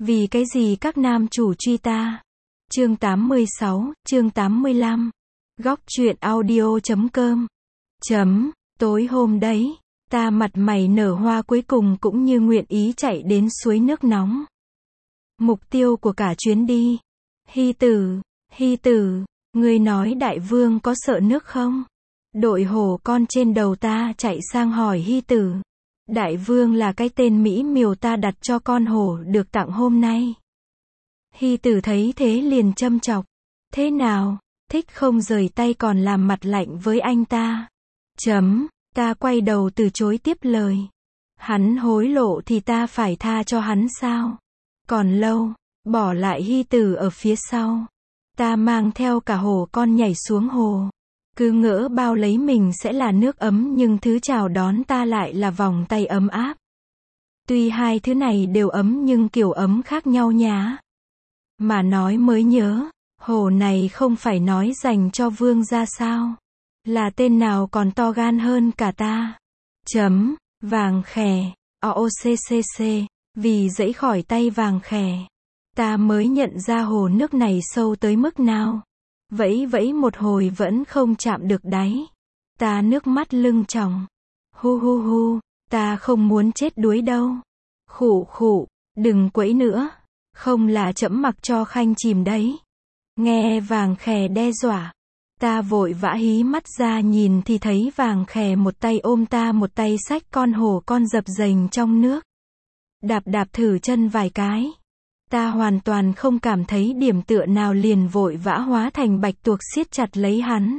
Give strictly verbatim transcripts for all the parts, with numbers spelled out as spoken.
Vì cái gì các nam chủ truy ta? Chương tám mươi sáu, chương tám mươi lăm. Góc truyện audio chấm com. Chấm, tối hôm đấy, ta mặt mày nở hoa cuối cùng cũng như nguyện ý chạy đến suối nước nóng. Mục tiêu của cả chuyến đi. Hy tử, Hy tử, ngươi nói đại vương có sợ nước không? Đội hổ con trên đầu ta chạy sang hỏi Hy tử. Đại vương là cái tên mỹ miều ta đặt cho con hổ được tặng hôm nay. Hy tử thấy thế liền châm chọc. Thế nào, thích không rời tay còn làm mặt lạnh với anh ta? Chấm, ta quay đầu từ chối tiếp lời. Hắn hối lộ thì ta phải tha cho hắn sao? Còn lâu, bỏ lại Hy tử ở phía sau. Ta mang theo cả hổ con nhảy xuống hồ. Cứ ngỡ bao lấy mình sẽ là nước ấm nhưng thứ chào đón ta lại là vòng tay ấm áp. Tuy hai thứ này đều ấm nhưng kiểu ấm khác nhau nhá. Mà nói mới nhớ, hồ này không phải nói dành cho vương gia sao? Là tên nào còn to gan hơn cả ta? Chấm, vàng khè, o o c c c, vì dẫy khỏi tay vàng khè. Ta mới nhận ra hồ nước này sâu tới mức nào. Vẫy vẫy một hồi vẫn không chạm được đáy. Ta nước mắt lưng tròng. Hu hu hu, ta không muốn chết đuối đâu. Khụ khụ, đừng quẫy nữa. Không là trẫm mặc cho Khanh chìm đấy. Nghe vàng khè đe dọa. Ta vội vã hí mắt ra nhìn thì thấy vàng khè một tay ôm ta một tay xách con hổ con dập dềnh trong nước. Đạp đạp thử chân vài cái. Ta hoàn toàn không cảm thấy điểm tựa nào liền vội vã hóa thành bạch tuộc siết chặt lấy hắn.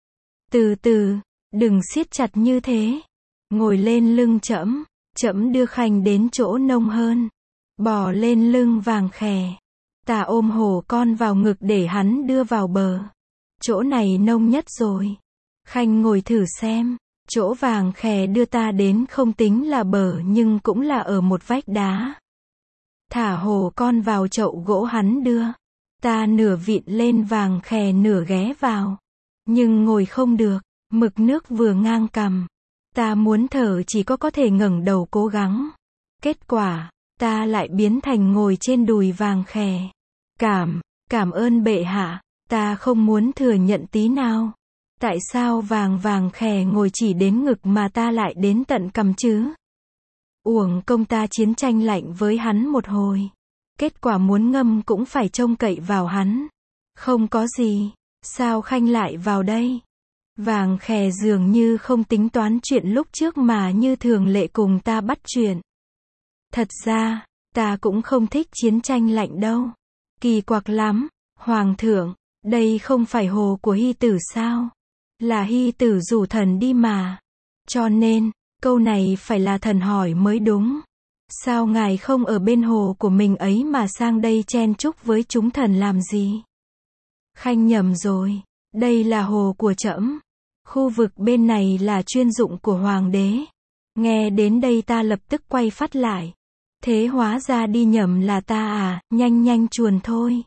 Từ từ, đừng siết chặt như thế. Ngồi lên lưng trẫm, trẫm đưa Khanh đến chỗ nông hơn. Bò lên lưng vàng khè. Ta ôm hổ con vào ngực để hắn đưa vào bờ. Chỗ này nông nhất rồi. Khanh ngồi thử xem. Chỗ vàng khè đưa ta đến không tính là bờ nhưng cũng là ở một vách đá. Thả hổ con vào chậu gỗ hắn đưa. Ta nửa vịn lên vàng khè nửa ghé vào. Nhưng ngồi không được, mực nước vừa ngang cằm. Ta muốn thở chỉ có có thể ngẩng đầu cố gắng. Kết quả, ta lại biến thành ngồi trên đùi vàng khè. Cảm, cảm ơn bệ hạ, ta không muốn thừa nhận tí nào. Tại sao vàng vàng khè ngồi chỉ đến ngực mà ta lại đến tận cằm chứ? Uổng công ta chiến tranh lạnh với hắn một hồi. Kết quả muốn ngâm cũng phải trông cậy vào hắn. Không có gì. Sao Khanh lại vào đây? Vàng khè dường như không tính toán chuyện lúc trước mà như thường lệ cùng ta bắt chuyện. Thật ra, ta cũng không thích chiến tranh lạnh đâu. Kỳ quặc lắm. Hoàng thượng, đây không phải hồ của Hy tử sao? Là Hy tử rủ thần đi mà. Cho nên, câu này phải là thần hỏi mới đúng. Sao ngài không ở bên hồ của mình ấy mà sang đây chen chúc với chúng thần làm gì? Khanh nhầm rồi. Đây là hồ của trẫm. Khu vực bên này là chuyên dụng của hoàng đế. Nghe đến đây ta lập tức quay phát lại. Thế hóa ra đi nhầm là ta à, nhanh nhanh chuồn thôi.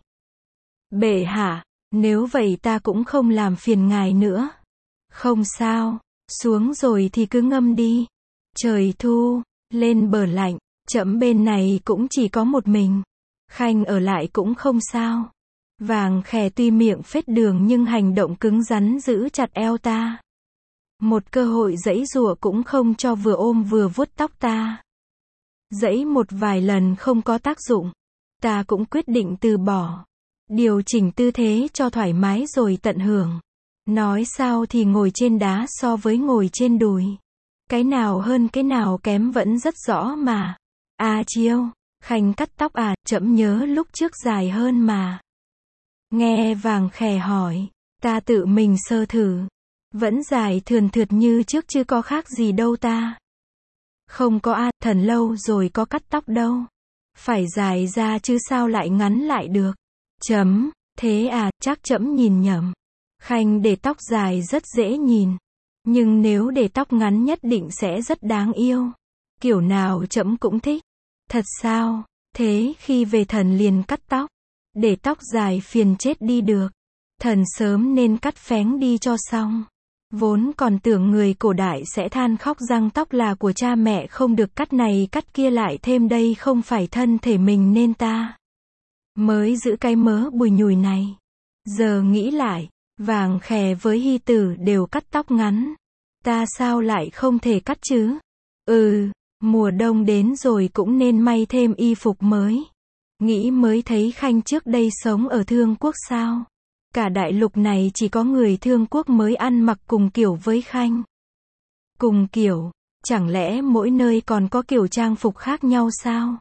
Bệ hạ, nếu vậy ta cũng không làm phiền ngài nữa. Không sao, xuống rồi thì cứ ngâm đi. Trời thu, lên bờ lạnh, trẫm bên này cũng chỉ có một mình. Khanh ở lại cũng không sao. Vàng khè tuy miệng phết đường nhưng hành động cứng rắn giữ chặt eo ta. Một cơ hội giãy giụa cũng không cho, vừa ôm vừa vuốt tóc ta. Giãy một vài lần không có tác dụng. Ta cũng quyết định từ bỏ. Điều chỉnh tư thế cho thoải mái rồi tận hưởng. Nói sao thì ngồi trên đá so với ngồi trên đùi. Cái nào hơn cái nào kém vẫn rất rõ mà. À chiêu, Khanh cắt tóc à, trẫm nhớ lúc trước dài hơn mà. Nghe vàng khè hỏi, ta tự mình sơ thử. Vẫn dài thườn thượt như trước chứ có khác gì đâu ta. Không có a, à, thần lâu rồi có cắt tóc đâu. Phải dài ra chứ sao lại ngắn lại được. Chấm, thế à, chắc trẫm nhìn nhầm. Khanh để tóc dài rất dễ nhìn. Nhưng nếu để tóc ngắn nhất định sẽ rất đáng yêu. Kiểu nào trẫm cũng thích. Thật sao? Thế khi về thần liền cắt tóc. Để tóc dài phiền chết đi được. Thần sớm nên cắt phén đi cho xong. Vốn còn tưởng người cổ đại sẽ than khóc răng tóc là của cha mẹ không được cắt này cắt kia lại thêm đây không phải thân thể mình nên ta mới giữ cái mớ bùi nhùi này. Giờ nghĩ lại, Vàng Khè với Hy Tử đều cắt tóc ngắn. Ta sao lại không thể cắt chứ? Ừ, mùa đông đến rồi cũng nên may thêm y phục mới. Nghĩ mới thấy Khanh trước đây sống ở Thương Quốc sao? Cả đại lục này chỉ có người Thương Quốc mới ăn mặc cùng kiểu với Khanh. Cùng kiểu, chẳng lẽ mỗi nơi còn có kiểu trang phục khác nhau sao?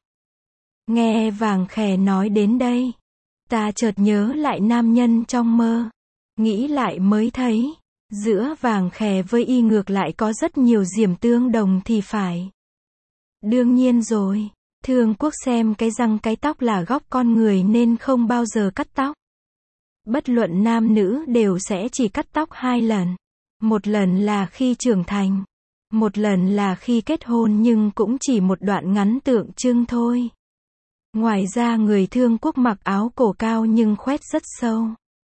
Nghe Vàng Khè nói đến đây, ta chợt nhớ lại nam nhân trong mơ. Nghĩ lại mới thấy, giữa Vàng Khè với y ngược lại có rất nhiều điểm tương đồng thì phải. Đương nhiên rồi, Thương Quốc xem cái răng cái tóc là góc con người nên không bao giờ cắt tóc. Bất luận nam nữ đều sẽ chỉ cắt tóc hai lần. Một lần là khi trưởng thành, một lần là khi kết hôn nhưng cũng chỉ một đoạn ngắn tượng trưng thôi. Ngoài ra người Thương Quốc mặc áo cổ cao nhưng khoét rất sâu.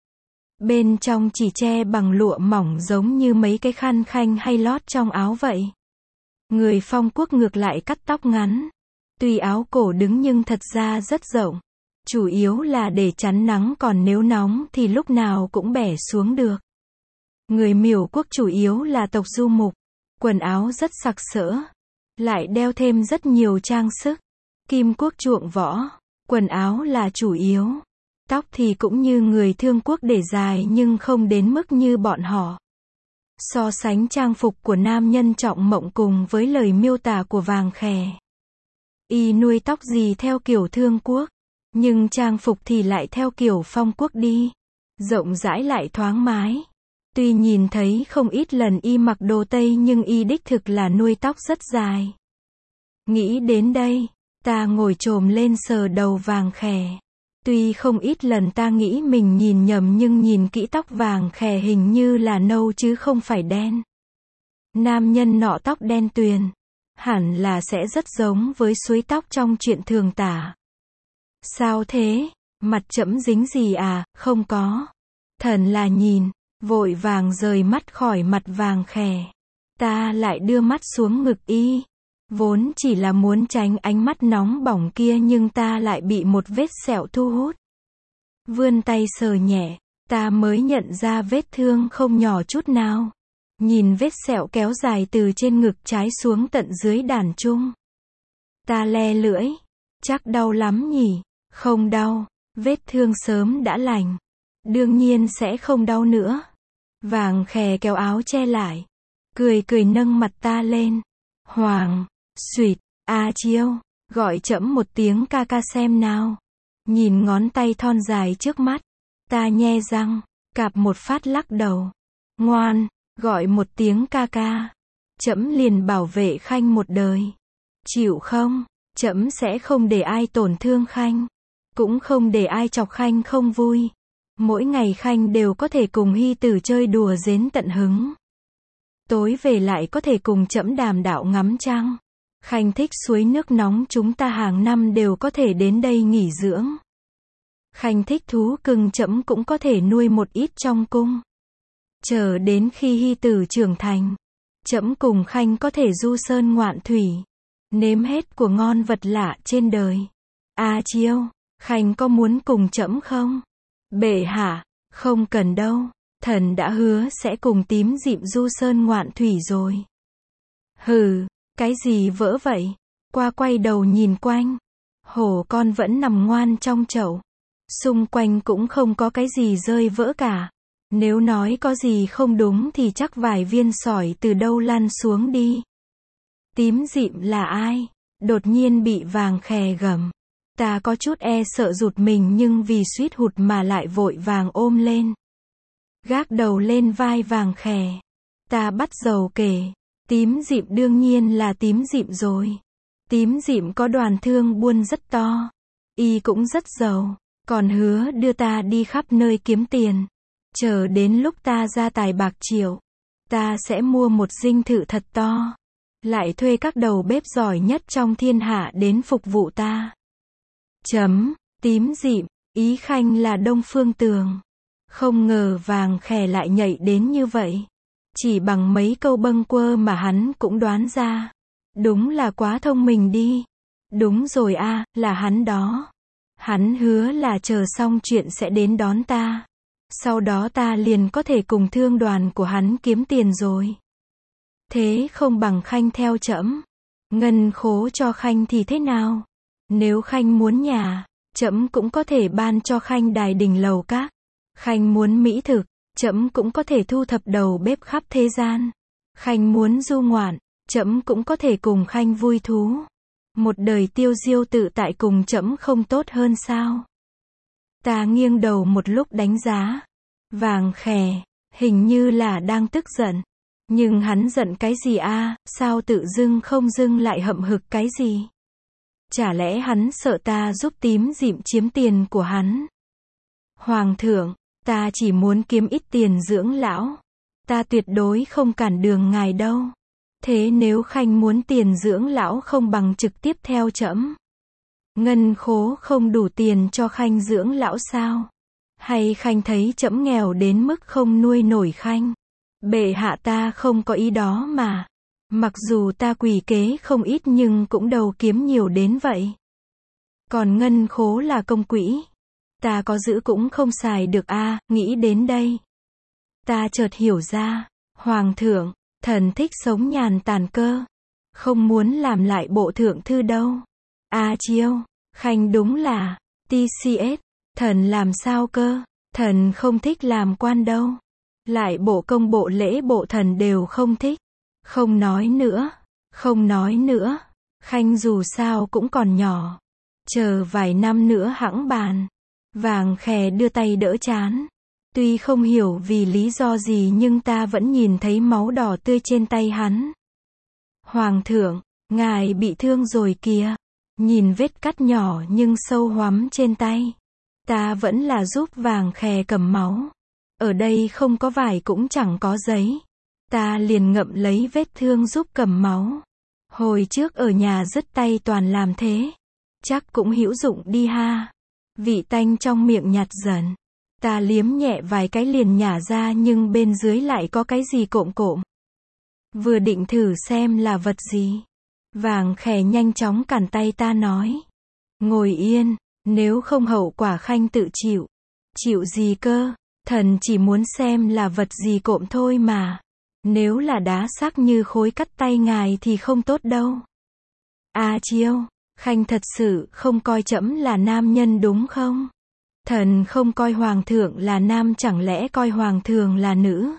Bên trong chỉ che bằng lụa mỏng giống như mấy cái khăn khanh hay lót trong áo vậy. Người Phong Quốc ngược lại cắt tóc ngắn. Tuy áo cổ đứng nhưng thật ra rất rộng. Chủ yếu là để chắn nắng còn nếu nóng thì lúc nào cũng bẻ xuống được. Người Miểu Quốc chủ yếu là tộc du mục. Quần áo rất sặc sỡ. Lại đeo thêm rất nhiều trang sức. Kim Quốc chuộng võ. Quần áo là chủ yếu. Tóc thì cũng như người Thương Quốc để dài nhưng không đến mức như bọn họ. So sánh trang phục của nam nhân Trọng Mộng cùng với lời miêu tả của Vàng Khè. Y nuôi tóc gì theo kiểu Thương Quốc, nhưng trang phục thì lại theo kiểu Phong Quốc đi. Rộng rãi lại thoáng mái. Tuy nhìn thấy không ít lần y mặc đồ Tây nhưng y đích thực là nuôi tóc rất dài. Nghĩ đến đây, ta ngồi chồm lên sờ đầu Vàng Khè. Tuy không ít lần ta nghĩ mình nhìn nhầm nhưng nhìn kỹ tóc Vàng Khè hình như là nâu chứ không phải đen. Nam nhân nọ tóc đen tuyền. Hẳn là sẽ rất giống với suối tóc trong truyện thường tả. Sao thế? Mặt trẫm dính gì à? Không có. Thần là nhìn, vội vàng rời mắt khỏi mặt Vàng Khè. Ta lại đưa mắt xuống ngực y. Vốn chỉ là muốn tránh ánh mắt nóng bỏng kia nhưng ta lại bị một vết sẹo thu hút. Vươn tay sờ nhẹ, ta mới nhận ra vết thương không nhỏ chút nào. Nhìn vết sẹo kéo dài từ trên ngực trái xuống tận dưới đàn trung. Ta le lưỡi, chắc đau lắm nhỉ? Không đau, vết thương sớm đã lành. Đương nhiên sẽ không đau nữa. Vàng Khè kéo áo che lại, cười cười nâng mặt ta lên. Hoàng, xuyệt, A Chiêu, gọi trẫm một tiếng ca ca xem nào. Nhìn ngón tay thon dài trước mắt, ta nhe răng, cạp một phát lắc đầu. Ngoan, gọi một tiếng ca ca. Trẫm liền bảo vệ Khanh một đời. Chịu không? Trẫm sẽ không để ai tổn thương Khanh, cũng không để ai chọc Khanh không vui. Mỗi ngày Khanh đều có thể cùng Hy Tử chơi đùa đến tận hứng. Tối về lại có thể cùng trẫm đàm đạo ngắm trăng. Khanh thích suối nước nóng chúng ta hàng năm đều có thể đến đây nghỉ dưỡng. Khanh thích thú cưng trẫm cũng có thể nuôi một ít trong cung. Chờ đến khi Hy Tử trưởng thành, trẫm cùng Khanh có thể du sơn ngoạn thủy, nếm hết của ngon vật lạ trên đời. A Chiêu, Khanh có muốn cùng trẫm không? Bệ hạ, không cần đâu, thần đã hứa sẽ cùng Tím Dịm du sơn ngoạn thủy rồi. Hừ, cái gì vỡ vậy? Qua quay đầu nhìn quanh, hổ con vẫn nằm ngoan trong chậu. Xung quanh cũng không có cái gì rơi vỡ cả. Nếu nói có gì không đúng thì chắc vài viên sỏi từ đâu lăn xuống đi. Tím Dịm là ai? Đột nhiên bị Vàng Khè gầm. Ta có chút e sợ rụt mình nhưng vì suýt hụt mà lại vội vàng ôm lên. Gác đầu lên vai Vàng Khè. Ta bắt đầu kể. Tím Dịm đương nhiên là Tím Dịm rồi. Tím Dịm có đoàn thương buôn rất to. Y cũng rất giàu. Còn hứa đưa ta đi khắp nơi kiếm tiền. Chờ đến lúc ta ra tài bạc triệu, ta sẽ mua một dinh thự thật to. Lại thuê các đầu bếp giỏi nhất trong thiên hạ đến phục vụ ta. Chấm, Tím Dịm, ý Khanh là Đông Phương Tường. Không ngờ Vàng Khè lại nhạy đến như vậy. Chỉ bằng mấy câu bâng quơ mà hắn cũng đoán ra. Đúng là quá thông minh đi. Đúng rồi a, là hắn đó. Hắn hứa là chờ xong chuyện sẽ đến đón ta. Sau đó ta liền có thể cùng thương đoàn của hắn kiếm tiền rồi. Thế không bằng Khanh theo trẫm. Ngân khố cho Khanh thì thế nào? Nếu Khanh muốn nhà, trẫm cũng có thể ban cho Khanh đài đình lầu các. Khanh muốn mỹ thực, trẫm cũng có thể thu thập đầu bếp khắp thế gian. Khanh muốn du ngoạn, trẫm cũng có thể cùng Khanh vui thú. Một đời tiêu diêu tự tại cùng trẫm không tốt hơn sao? Ta nghiêng đầu một lúc đánh giá. Vàng khè, hình như là đang tức giận. Nhưng hắn giận cái gì a, sao tự dưng không dưng lại hậm hực cái gì? Chả lẽ hắn sợ ta giúp tím dịm chiếm tiền của hắn? Hoàng thượng, ta chỉ muốn kiếm ít tiền dưỡng lão. Ta tuyệt đối không cản đường ngài đâu. Thế nếu Khanh muốn tiền dưỡng lão không bằng trực tiếp theo trẫm. Ngân khố không đủ tiền cho Khanh dưỡng lão sao? Hay Khanh thấy trẫm nghèo đến mức không nuôi nổi Khanh? Bệ hạ ta không có ý đó mà. Mặc dù ta quỷ kế không ít nhưng cũng đầu kiếm nhiều đến vậy. Còn ngân khố là công quỹ. Ta có giữ cũng không xài được a, nghĩ đến đây. Ta chợt hiểu ra. Hoàng thượng, thần thích sống nhàn tản cơ. Không muốn làm lại bộ thượng thư đâu. A chiêu, Khanh đúng là, tê xê ét, thần làm sao cơ, thần không thích làm quan đâu. Lại bộ công bộ lễ bộ thần đều không thích. Không nói nữa, không nói nữa, Khanh dù sao cũng còn nhỏ. Chờ vài năm nữa hẵng bàn. Vàng khè đưa tay đỡ trán. Tuy không hiểu vì lý do gì nhưng ta vẫn nhìn thấy máu đỏ tươi trên tay hắn. Hoàng thượng, ngài bị thương rồi kìa. Nhìn vết cắt nhỏ nhưng sâu hoắm trên tay. Ta vẫn là giúp vàng khè cầm máu. Ở đây không có vải cũng chẳng có giấy. Ta liền ngậm lấy vết thương giúp cầm máu. Hồi trước ở nhà dứt tay toàn làm thế. Chắc cũng hữu dụng đi ha. Vị tanh trong miệng nhạt dần. Ta liếm nhẹ vài cái liền nhả ra nhưng bên dưới lại có cái gì cộm cộm. Vừa định thử xem là vật gì. Vàng khè nhanh chóng cản tay ta nói. Ngồi yên, nếu không hậu quả Khanh tự chịu. Chịu gì cơ, thần chỉ muốn xem là vật gì cộm thôi mà. Nếu là đá sắc như khối cắt tay ngài thì không tốt đâu. A chiêu, Khanh thật sự không coi trẫm là nam nhân đúng không? Thần không coi hoàng thượng là nam chẳng lẽ coi hoàng thượng là nữ?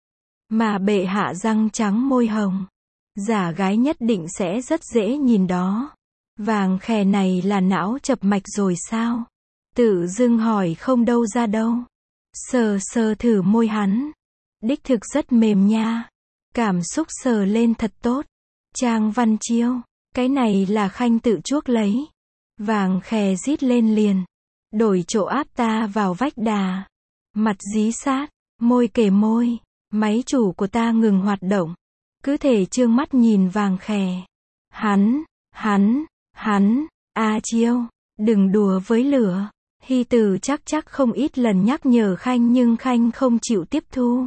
Mà bệ hạ răng trắng môi hồng. Giả gái nhất định sẽ rất dễ nhìn đó. Vàng khè này là não chập mạch rồi sao? Tự dưng hỏi không đâu ra đâu. Sờ sờ thử môi hắn. Đích thực rất mềm nha. Cảm xúc sờ lên thật tốt. Trang Văn Chiêu, cái này là Khanh tự chuốc lấy. Vàng khè rít lên liền. Đổi chỗ áp ta vào vách đà. Mặt dí sát, môi kề môi. Máy chủ của ta ngừng hoạt động. Cứ thể trương mắt nhìn vàng khè. Hắn, hắn, hắn, A chiêu, đừng đùa với lửa. Hy Tử chắc chắc không ít lần nhắc nhở Khanh nhưng Khanh không chịu tiếp thu.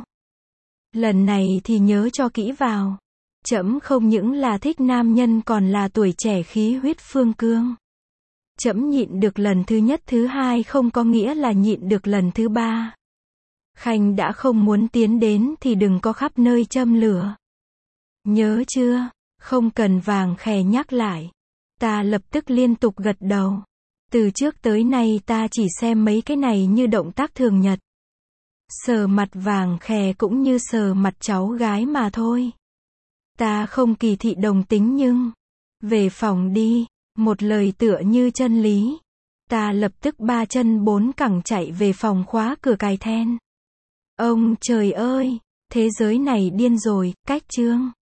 Lần này thì nhớ cho kỹ vào. Trẫm không những là thích nam nhân còn là tuổi trẻ khí huyết phương cương. Trẫm nhịn được lần thứ nhất thứ hai không có nghĩa là nhịn được lần thứ ba. Khanh đã không muốn tiến đến thì đừng có khắp nơi châm lửa. Nhớ chưa? Không cần vàng khè nhắc lại. Ta lập tức liên tục gật đầu. Từ trước tới nay ta chỉ xem mấy cái này như động tác thường nhật. Sờ mặt vàng khè cũng như sờ mặt cháu gái mà thôi. Ta không kỳ thị đồng tính nhưng. Về phòng đi. Một lời tựa như chân lý. Ta lập tức ba chân bốn cẳng chạy về phòng khóa cửa cài then. Ông trời ơi! Thế giới này điên rồi, cách chương.